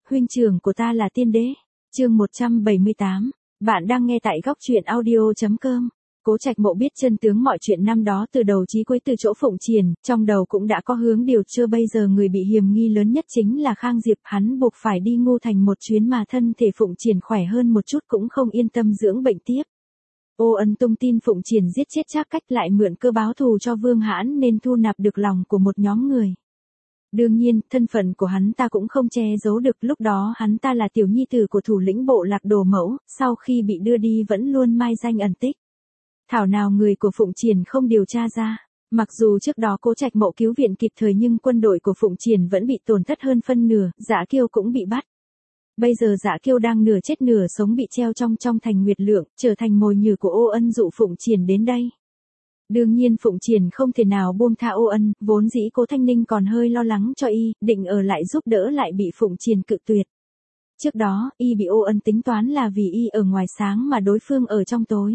huynh trưởng của ta là tiên đế. Chương 178. Bạn đang nghe tại góc truyện audio.com. Cố Trạch Mộ biết chân tướng mọi chuyện năm đó từ đầu chí cuối từ chỗ Phụng Triển, trong đầu cũng đã có hướng điều tra. Bây giờ người bị hiềm nghi lớn nhất chính là Khang Diệp, hắn buộc phải đi Ngô Thành một chuyến mà thân thể Phụng Triển khỏe hơn một chút cũng không yên tâm dưỡng bệnh tiếp. Ô Ân tung tin Phụng Triển giết chết Trác Cách lại mượn cơ báo thù cho Vương Hãn nên thu nạp được lòng của một nhóm người. Đương nhiên, thân phận của hắn ta cũng không che giấu được, lúc đó hắn ta là tiểu nhi tử của thủ lĩnh bộ lạc Đồ Mẫu, sau khi bị đưa đi vẫn luôn mai danh ẩn tích. Thảo nào người của Phụng Triển không điều tra ra. Mặc dù trước đó Cố Trạch Mộ cứu viện kịp thời nhưng quân đội của Phụng Triển vẫn bị tổn thất hơn phân nửa, Dã Kiêu cũng bị bắt. Bây giờ Dã Kiêu đang nửa chết nửa sống bị treo trong thành Nguyệt Lượng, trở thành mồi nhử của Ô Ân dụ Phụng Triển đến đây. Đương nhiên Phụng Triển không thể nào buông tha Ô Ân, vốn dĩ Cố Thanh Ninh còn hơi lo lắng cho y, định ở lại giúp đỡ lại bị Phụng Triển cự tuyệt. Trước đó, y bị Ô Ân tính toán là vì y ở ngoài sáng mà đối phương ở trong tối.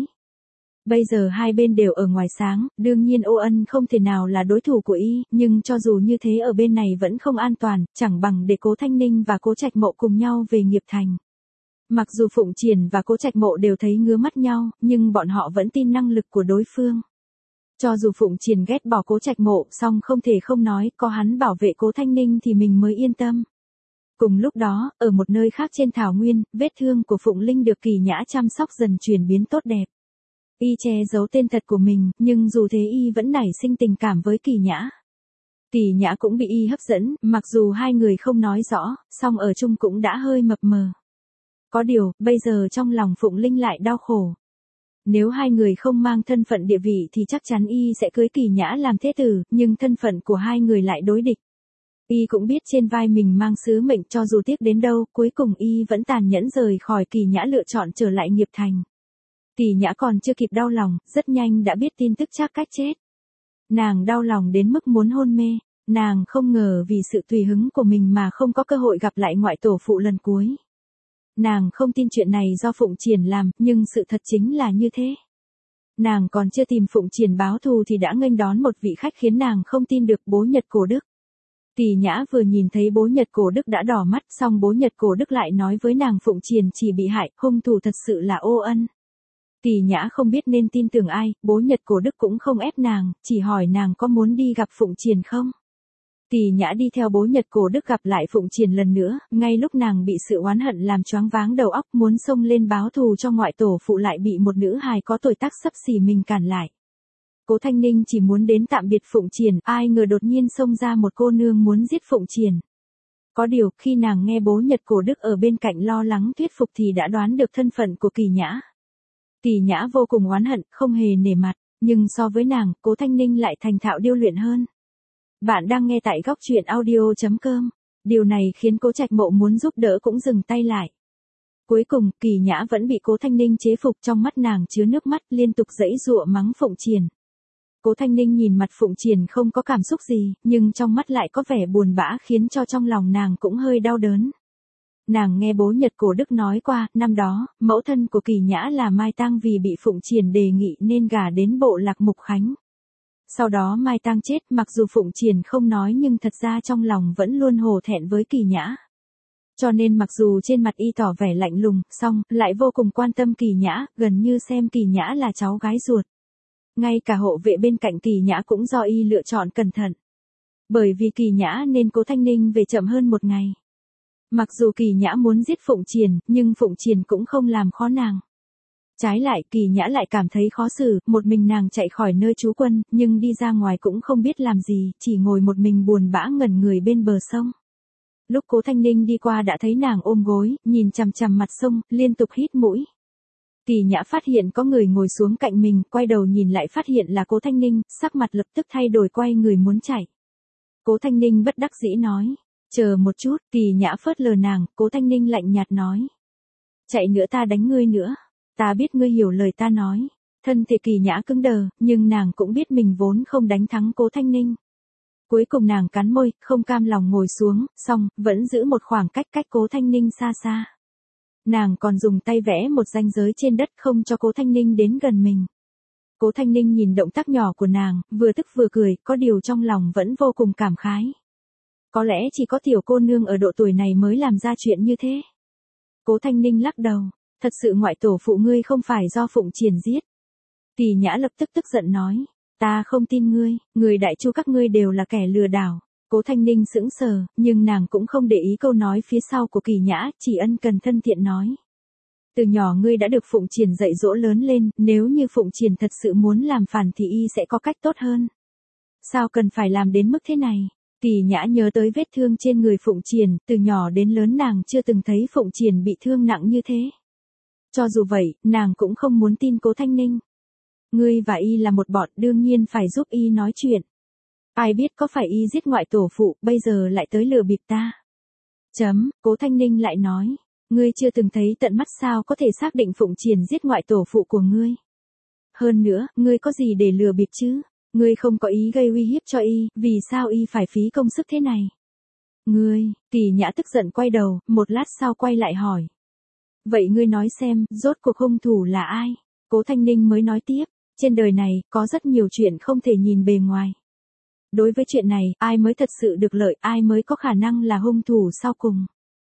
Bây giờ hai bên đều ở ngoài sáng, đương nhiên Ô Ân không thể nào là đối thủ của y, nhưng cho dù như thế ở bên này vẫn không an toàn, chẳng bằng để Cố Thanh Ninh và Cố Trạch Mộ cùng nhau về nghiệp thành. Mặc dù Phụng Triển và Cố Trạch Mộ đều thấy ngứa mắt nhau, nhưng bọn họ vẫn tin năng lực của đối phương. Cho dù Phụng Triển ghét bỏ Cố Trạch Mộ, song không thể không nói, có hắn bảo vệ Cố Thanh Ninh thì mình mới yên tâm. Cùng lúc đó, ở một nơi khác trên thảo nguyên, vết thương của Phụng Linh được Kỳ Nhã chăm sóc dần chuyển biến tốt đẹp. Y che giấu tên thật của mình, nhưng dù thế y vẫn nảy sinh tình cảm với Kỳ Nhã. Kỳ Nhã cũng bị y hấp dẫn, mặc dù hai người không nói rõ, song ở chung cũng đã hơi mập mờ. Có điều, bây giờ trong lòng Phụng Linh lại đau khổ. Nếu hai người không mang thân phận địa vị thì chắc chắn y sẽ cưới Kỳ Nhã làm thế tử, nhưng thân phận của hai người lại đối địch. Y cũng biết trên vai mình mang sứ mệnh, cho dù tiếc đến đâu, cuối cùng y vẫn tàn nhẫn rời khỏi Kỳ Nhã, lựa chọn trở lại nghiệp thành. Kỳ Nhã còn chưa kịp đau lòng, rất nhanh đã biết tin tức Trác Cách chết. Nàng đau lòng đến mức muốn hôn mê, nàng không ngờ vì sự tùy hứng của mình mà không có cơ hội gặp lại ngoại tổ phụ lần cuối. Nàng không tin chuyện này do Phụng Triển làm, nhưng sự thật chính là như thế. Nàng còn chưa tìm Phụng Triển báo thù thì đã nghênh đón một vị khách khiến nàng không tin được, Bố Nhật Cổ Đức. Kỳ Nhã vừa nhìn thấy Bố Nhật Cổ Đức đã đỏ mắt, xong Bố Nhật Cổ Đức lại nói với nàng Phụng Triển chỉ bị hại, hung thủ thật sự là Ô Ân. Kỳ Nhã không biết nên tin tưởng ai, Bố Nhật Cổ Đức cũng không ép nàng, chỉ hỏi nàng có muốn đi gặp Phụng Triển không. Kỳ Nhã đi theo Bố Nhật Cổ Đức gặp lại Phụng Triển lần nữa, ngay lúc nàng bị sự oán hận làm choáng váng đầu óc, muốn xông lên báo thù cho ngoại tổ phụ lại bị một nữ hài có tuổi tác xấp xỉ mình cản lại. Cố Thanh Ninh chỉ muốn đến tạm biệt Phụng Triển, ai ngờ đột nhiên xông ra một cô nương muốn giết Phụng Triển. Có điều, khi nàng nghe Bố Nhật Cổ Đức ở bên cạnh lo lắng thuyết phục thì đã đoán được thân phận của Kỳ Nhã. Kỳ Nhã vô cùng oán hận, không hề nể mặt, nhưng so với nàng, Cố Thanh Ninh lại thành thạo điêu luyện hơn. Bạn đang nghe tại góc truyện audio.com. Điều này khiến Cố Trạch Mộ muốn giúp đỡ cũng dừng tay lại. Cuối cùng, Kỳ Nhã vẫn bị Cố Thanh Ninh chế phục, trong mắt nàng chứa nước mắt, liên tục giãy giụa mắng Phụng Triển. Cố Thanh Ninh nhìn mặt Phụng Triển không có cảm xúc gì, nhưng trong mắt lại có vẻ buồn bã khiến cho trong lòng nàng cũng hơi đau đớn. Nàng nghe Bố Nhật Cổ Đức nói qua, năm đó, mẫu thân của Kỳ Nhã là Mai Tang vì bị Phụng Triển đề nghị nên gả đến bộ lạc Mục Khánh. Sau đó Mai Tang chết, mặc dù Phụng Triển không nói nhưng thật ra trong lòng vẫn luôn hổ thẹn với Kỳ Nhã. Cho nên mặc dù trên mặt y tỏ vẻ lạnh lùng, song lại vô cùng quan tâm Kỳ Nhã, gần như xem Kỳ Nhã là cháu gái ruột. Ngay cả hộ vệ bên cạnh Kỳ Nhã cũng do y lựa chọn cẩn thận. Bởi vì Kỳ Nhã nên Cố Thanh Ninh về chậm hơn một ngày. Mặc dù Kỳ Nhã muốn giết Phụng Triển, nhưng Phụng Triển cũng không làm khó nàng. Trái lại, Kỳ Nhã lại cảm thấy khó xử, một mình nàng chạy khỏi nơi trú quân, nhưng đi ra ngoài cũng không biết làm gì, chỉ ngồi một mình buồn bã ngẩn người bên bờ sông. Lúc Cố Thanh Ninh đi qua đã thấy nàng ôm gối, nhìn chằm chằm mặt sông, liên tục hít mũi. Kỳ Nhã phát hiện có người ngồi xuống cạnh mình, quay đầu nhìn lại phát hiện là Cố Thanh Ninh, sắc mặt lập tức thay đổi, quay người muốn chạy. Cố Thanh Ninh bất đắc dĩ nói, chờ một chút. Kỳ Nhã phớt lờ nàng, Cố Thanh Ninh lạnh nhạt nói, chạy nữa ta đánh ngươi nữa. Ta biết ngươi hiểu lời ta nói. Thân thể Kỳ Nhã cứng đờ, nhưng nàng cũng biết mình vốn không đánh thắng Cố Thanh Ninh. Cuối cùng nàng cắn môi, không cam lòng ngồi xuống, song vẫn giữ một khoảng cách cách Cố Thanh Ninh xa xa. Nàng còn dùng tay vẽ một ranh giới trên đất không cho Cố Thanh Ninh đến gần mình. Cố Thanh Ninh nhìn động tác nhỏ của nàng, vừa tức vừa cười, có điều trong lòng vẫn vô cùng cảm khái. Có lẽ chỉ có tiểu cô nương ở độ tuổi này mới làm ra chuyện như thế. Cố Thanh Ninh lắc đầu, thật sự ngoại tổ phụ ngươi không phải do Phụng Triển giết. Kỳ Nhã lập tức tức giận nói, ta không tin ngươi, người Đại Chu các ngươi đều là kẻ lừa đảo. Cố Thanh Ninh sững sờ, nhưng nàng cũng không để ý câu nói phía sau của Kỳ Nhã, chỉ ân cần thân thiện nói. Từ nhỏ ngươi đã được Phụng Triển dạy dỗ lớn lên, nếu như Phụng Triển thật sự muốn làm phản thì y sẽ có cách tốt hơn. Sao cần phải làm đến mức thế này? Kỳ Nhã nhớ tới vết thương trên người Phụng Triển, từ nhỏ đến lớn nàng chưa từng thấy Phụng Triển bị thương nặng như thế. Cho dù vậy, nàng cũng không muốn tin Cố Thanh Ninh. Ngươi và y là một bọn, đương nhiên phải giúp y nói chuyện. Ai biết có phải y giết ngoại tổ phụ, bây giờ lại tới lừa bịp ta. Cố Thanh Ninh lại nói, ngươi chưa từng thấy tận mắt sao có thể xác định Phụng Triển giết ngoại tổ phụ của ngươi. Hơn nữa, ngươi có gì để lừa bịp chứ? Ngươi không có ý gây uy hiếp cho y, vì sao y phải phí công sức thế này? Ngươi, Kỳ Nhã tức giận quay đầu, một lát sau quay lại hỏi. Vậy ngươi nói xem, rốt cuộc hung thủ là ai? Cố Thanh Ninh mới nói tiếp, trên đời này, có rất nhiều chuyện không thể nhìn bề ngoài. Đối với chuyện này, ai mới thật sự được lợi, ai mới có khả năng là hung thủ sau cùng.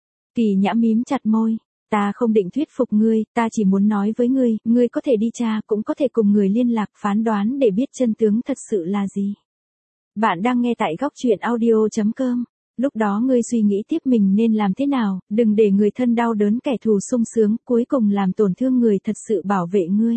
Kỳ Nhã mím chặt môi, ta không định thuyết phục ngươi, ta chỉ muốn nói với ngươi có thể đi tra, cũng có thể cùng người liên lạc phán đoán để biết chân tướng thật sự là gì. Bạn đang nghe tại góc truyện audio.com. Lúc đó ngươi suy nghĩ tiếp mình nên làm thế nào, đừng để người thân đau đớn kẻ thù sung sướng, cuối cùng làm tổn thương người thật sự bảo vệ ngươi.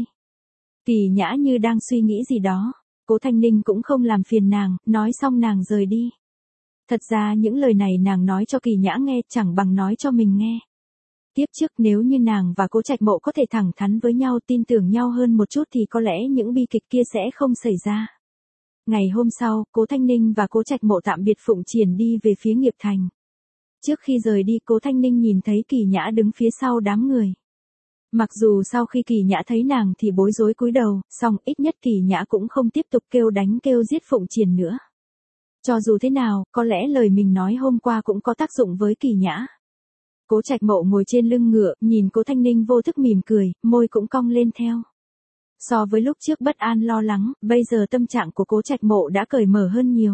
Kỳ Nhã như đang suy nghĩ gì đó. Cố Thanh Ninh cũng không làm phiền nàng, nói xong nàng rời đi. Thật ra những lời này nàng nói cho Kỳ Nhã nghe chẳng bằng nói cho mình nghe. Tiếp trước nếu như nàng và Cố Trạch Mộ có thể thẳng thắn với nhau, tin tưởng nhau hơn một chút thì có lẽ những bi kịch kia sẽ không xảy ra. Ngày hôm sau, Cố Thanh Ninh và Cố Trạch Mộ tạm biệt Phụng Triển đi về phía Nghiệp Thành. Trước khi rời đi, Cố Thanh Ninh nhìn thấy Kỳ Nhã đứng phía sau đám người. Mặc dù sau khi Kỳ Nhã thấy nàng thì bối rối cúi đầu, song ít nhất Kỳ Nhã cũng không tiếp tục kêu đánh kêu giết Phụng Triển nữa. Cho dù thế nào, có lẽ lời mình nói hôm qua cũng có tác dụng với Kỳ Nhã. Cố Trạch Mộ ngồi trên lưng ngựa, nhìn Cố Thanh Ninh vô thức mỉm cười, môi cũng cong lên theo. So với lúc trước bất an lo lắng, bây giờ tâm trạng của Cố Trạch Mộ đã cởi mở hơn nhiều.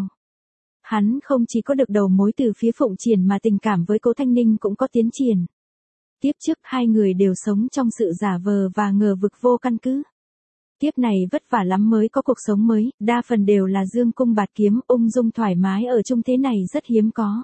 Hắn không chỉ có được đầu mối từ phía Phụng Triển mà tình cảm với Cố Thanh Ninh cũng có tiến triển. Tiếp trước hai người đều sống trong sự giả vờ và ngờ vực vô căn cứ. Tiếp này vất vả lắm mới có cuộc sống mới, đa phần đều là dương cung bạt kiếm, ung dung thoải mái ở chung thế này rất hiếm có.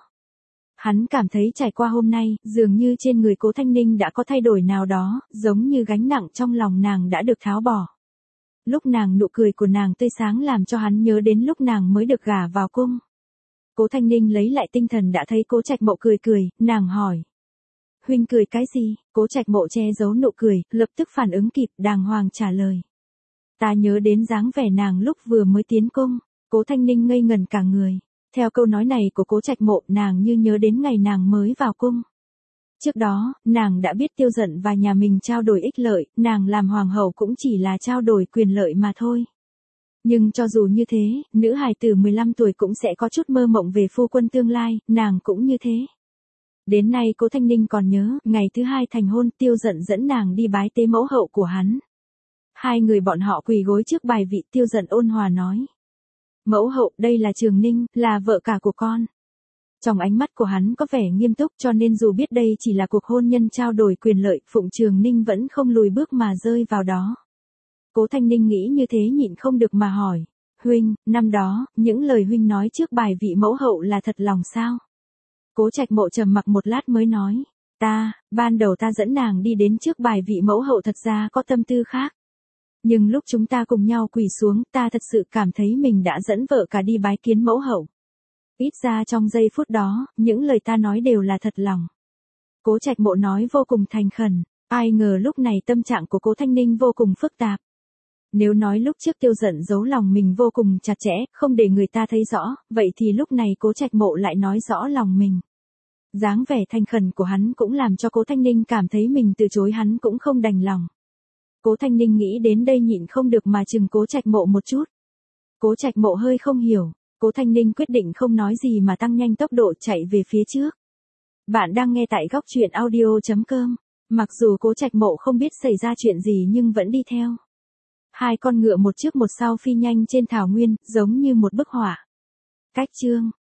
Hắn cảm thấy trải qua hôm nay, dường như trên người Cố Thanh Ninh đã có thay đổi nào đó, giống như gánh nặng trong lòng nàng đã được tháo bỏ. Lúc nàng nụ cười của nàng tươi sáng làm cho hắn nhớ đến lúc nàng mới được gả vào cung. Cố Thanh Ninh lấy lại tinh thần đã thấy Cố Trạch Mộ cười cười, nàng hỏi. Huynh cười cái gì? Cố Trạch Mộ che giấu nụ cười, lập tức phản ứng kịp, đàng hoàng trả lời. Ta nhớ đến dáng vẻ nàng lúc vừa mới tiến cung. Cố Thanh Ninh ngây ngẩn cả người. Theo câu nói này của Cố Trạch Mộ, nàng như nhớ đến ngày nàng mới vào cung. Trước đó, nàng đã biết Tiêu Dận và nhà mình trao đổi ích lợi, nàng làm hoàng hậu cũng chỉ là trao đổi quyền lợi mà thôi. Nhưng cho dù như thế, nữ hài tử 15 tuổi cũng sẽ có chút mơ mộng về phu quân tương lai, nàng cũng như thế. Đến nay Cố Thanh Ninh còn nhớ, ngày thứ hai thành hôn, Tiêu Dận dẫn nàng đi bái tế mẫu hậu của hắn. Hai người bọn họ quỳ gối trước bài vị, Tiêu Dận ôn hòa nói. Mẫu hậu, đây là Trường Ninh, là vợ cả của con. Trong ánh mắt của hắn có vẻ nghiêm túc, cho nên dù biết đây chỉ là cuộc hôn nhân trao đổi quyền lợi, Phụng Trường Ninh vẫn không lùi bước mà rơi vào đó. Cố Thanh Ninh nghĩ như thế nhịn không được mà hỏi. Huynh, năm đó, những lời huynh nói trước bài vị mẫu hậu là thật lòng sao? Cố Trạch Mộ trầm mặc một lát mới nói. Ban đầu ta dẫn nàng đi đến trước bài vị mẫu hậu thật ra có tâm tư khác. Nhưng lúc chúng ta cùng nhau quỳ xuống, ta thật sự cảm thấy mình đã dẫn vợ cả đi bái kiến mẫu hậu. Ít ra trong giây phút đó, những lời ta nói đều là thật lòng. Cố Trạch Mộ nói vô cùng thành khẩn, ai ngờ lúc này tâm trạng của Cố Thanh Ninh vô cùng phức tạp. Nếu nói lúc trước Tiêu Dận giấu lòng mình vô cùng chặt chẽ, không để người ta thấy rõ, vậy thì lúc này Cố Trạch Mộ lại nói rõ lòng mình. Dáng vẻ thành khẩn của hắn cũng làm cho Cố Thanh Ninh cảm thấy mình từ chối hắn cũng không đành lòng. Cố Thanh Ninh nghĩ đến đây nhịn không được mà chừng Cố Trạch Mộ một chút. Cố Trạch Mộ hơi không hiểu, Cố Thanh Ninh quyết định không nói gì mà tăng nhanh tốc độ chạy về phía trước. Bạn đang nghe tại góc truyện audio.com. Mặc dù Cố Trạch Mộ không biết xảy ra chuyện gì nhưng vẫn đi theo. Hai con ngựa một trước một sau phi nhanh trên thảo nguyên, giống như một bức họa. Cách chương